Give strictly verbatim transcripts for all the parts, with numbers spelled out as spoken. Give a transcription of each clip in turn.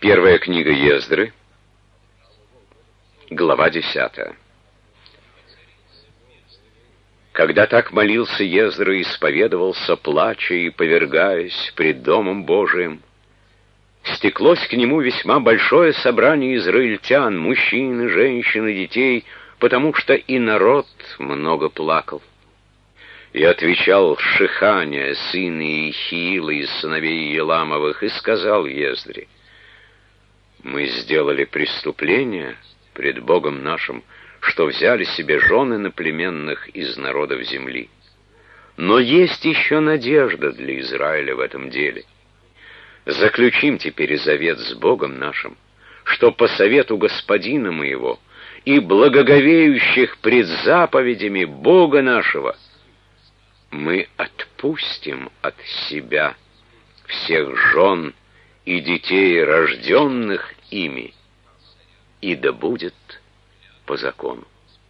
Первая книга Ездры, глава десятая. Когда так молился Ездра и исповедовался, плача и повергаясь пред Домом Божиим, стеклось к нему весьма большое собрание израильтян, мужчин, женщин и детей, потому что и народ много плакал. И отвечал Шиханя, сын Иехиила из сыновей Еламовых, и сказал Ездре: «Мы сделали преступление пред Богом нашим, что взяли себе жены наплеменных из народов земли. Но есть еще надежда для Израиля в этом деле. Заключим теперь завет с Богом нашим, что по совету Господина моего и благоговеющих пред заповедями Бога нашего мы отпустим от себя всех жен и детей, рожденных ими, и да будет по закону.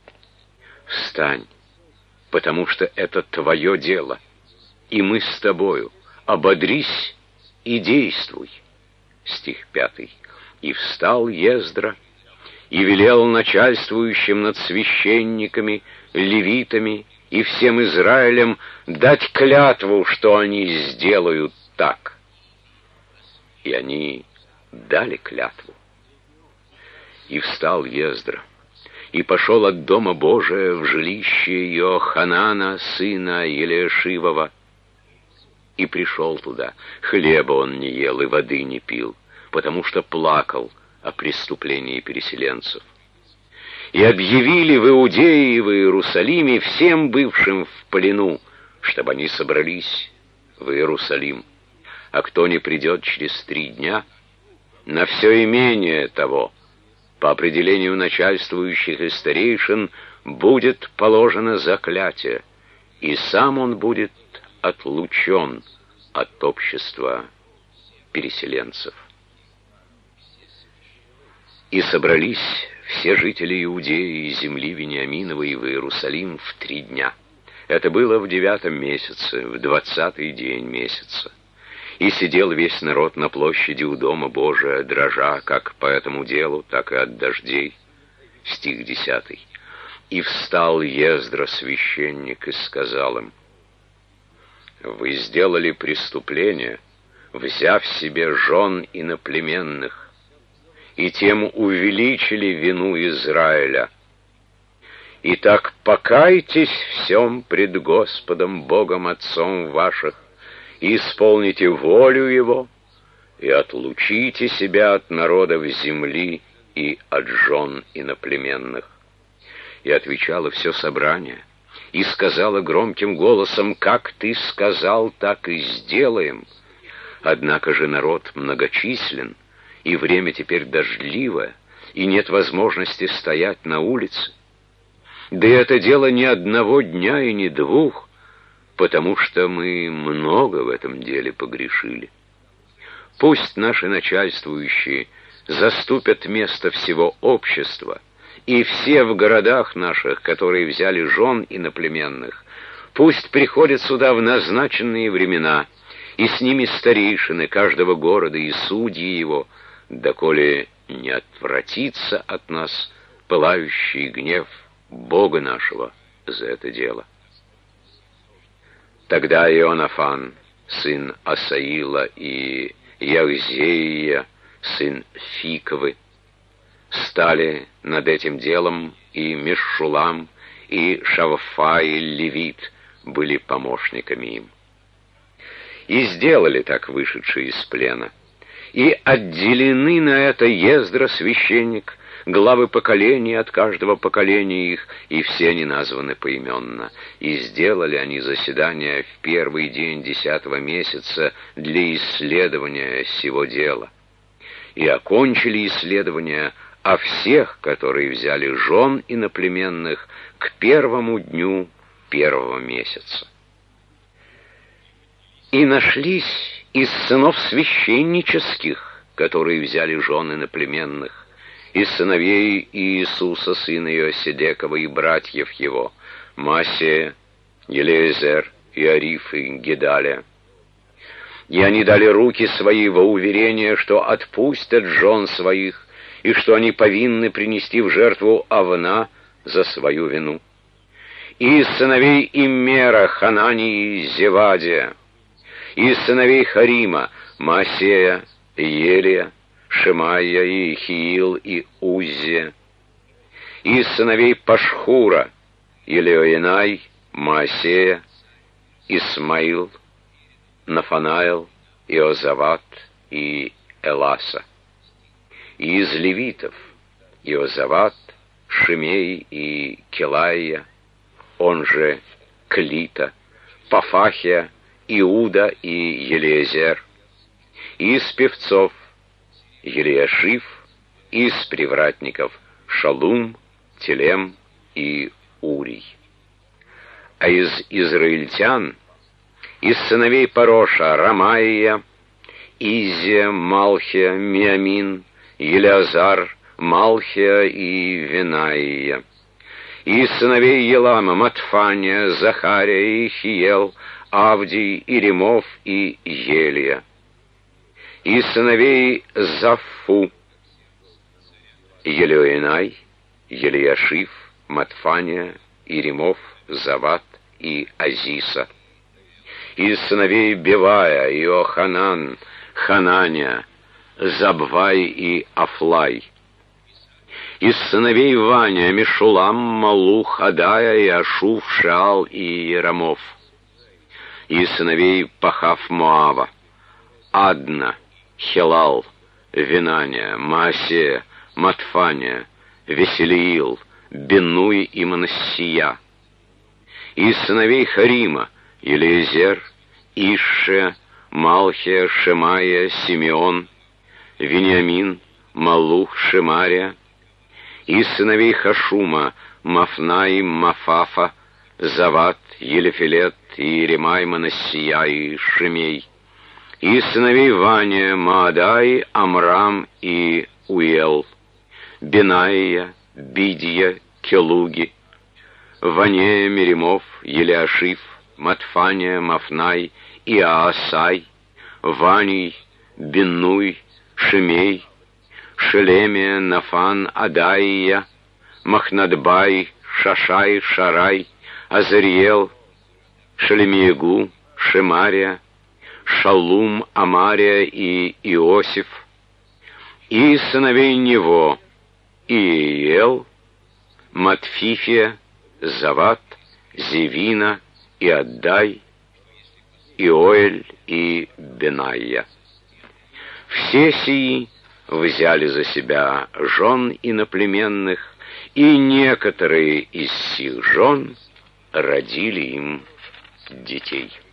Встань, потому что это твое дело, и мы с тобою. Ободрись и действуй». Стих пятый. «И встал Ездра, и велел начальствующим над священниками, левитами и всем Израилем дать клятву, что они сделают так. И они дали клятву. И встал Ездра, и пошел от Дома Божия в жилище Иоханана, сына Елиашивова, и пришел туда. Хлеба он не ел и воды не пил, потому что плакал о преступлении переселенцев. И объявили в Иудее и в Иерусалиме всем бывшим в плену, чтобы они собрались в Иерусалим. А кто не придет через три дня, на все имение того, по определению начальствующих и старейшин, будет положено заклятие, и сам он будет отлучен от общества переселенцев. И собрались все жители Иудеи и земли Вениаминовой в Иерусалим в три дня. Это было в девятом месяце, в двадцатый день месяца. И сидел весь народ на площади у Дома Божия, дрожа как по этому делу, так и от дождей. Стих десятый. «И встал Ездра, священник, и сказал им: вы сделали преступление, взяв себе жен иноплеменных, и тем увеличили вину Израиля. Итак, покайтесь всем пред Господом Богом Отцом ваших, и исполните волю Его, и отлучите себя от народов земли и от жен иноплеменных». И отвечало все собрание, и сказала громким голосом: «Как ты сказал, так и сделаем». Однако же народ многочислен, и время теперь дождливое, и нет возможности стоять на улице. Да и это дело не одного дня и не двух, потому что мы много в этом деле погрешили. Пусть наши начальствующие заступят место всего общества, и все в городах наших, которые взяли жен иноплеменных, пусть приходят сюда в назначенные времена, и с ними старейшины каждого города и судьи его, доколе не отвратится от нас пылающий гнев Бога нашего за это дело. Тогда Ионафан, сын Асаила, и Яхзеия, сын Фиковы, стали над этим делом, и Мешулам, и Шавфай, левит были помощниками им. И сделали так вышедшие из плена. И отделены на это Ездра, священник, главы поколений от каждого поколения их, и все они названы поименно. И сделали они заседание в первый день десятого месяца для исследования сего дела. И окончили исследование о всех, которые взяли жен иноплеменных, к первому дню первого месяца. И нашлись из сынов священнических, которые взяли жен иноплеменных, из сыновей Иисуса, сына Иоседекова, и братьев его, Масия, Елеезер, Иариф и Гедалия. И они дали руки свои во уверение, что отпустят жен своих, и что они повинны принести в жертву овна за свою вину. И из сыновей Иммера Ханании Зевадия, и из сыновей Харима Маасея, Елия, Шемая, и Ихиил, и Уззия, и из сыновей Пашхура Елеоенай, Маасея, Исмаил, Нафанаил, Иозават и Эласа. И из левитов Иозават, Шимей и Келаия, он же Клита, Пафахия, Иуда и Елиезер. И из певцов Елиашив, и из привратников Шалум, Телем и Урий. А из израильтян, из сыновей Пароша Рамаия, Изия, Малхия, Миамин, Елеазар, Малхия и Винаия. И из сыновей Елама Матфания, Захария, Ихиел, Авдий, Иремов и Елия. И из сыновей Заффу Елеоенай, Елиашив, Матфания, Иремов, Зават и Азиса. Из сыновей Бевая, Иоханан, Хананя, Забвай и Афлай. Из сыновей Ваня, Мешулам, Малух, Адая, и Ашуф, Шаал и Иерамов. Из сыновей Пахав Моава, Адна, Хелал, Винаня, Маасея, Матфания, Веселиил, Бенуй и Манассия. Из сыновей Харима Елиезер, Ишше, Малхия, Шемая, Симеон, Вениамин, Малух, Шемария. Из сыновей Хашума Мафнай, Мафафа, Зават, Елефилет, Иеремай, Манассия и Шимей. Из сыновей Ваня Маадай, Амрам и Уел, Бенаия, Бидия, Келуги, Ванея, Меримов, Елиашив, Матфания, Мафнай и Аасай, Ваний, Беннуй, Шимей, Шелемия, Нафан, Адаия, Махнадбай, Шашай, Шарай, Азариел, Шелемиегу, Шемария, Шалум, Амария и Иосиф. И из сыновей Нево Иеел, Матфифия, Зават, Зевина и Аддай, Иоэль и Бенаия. Все сии взяли за себя жен иноплеменных, и некоторые из сих жен родили им детей.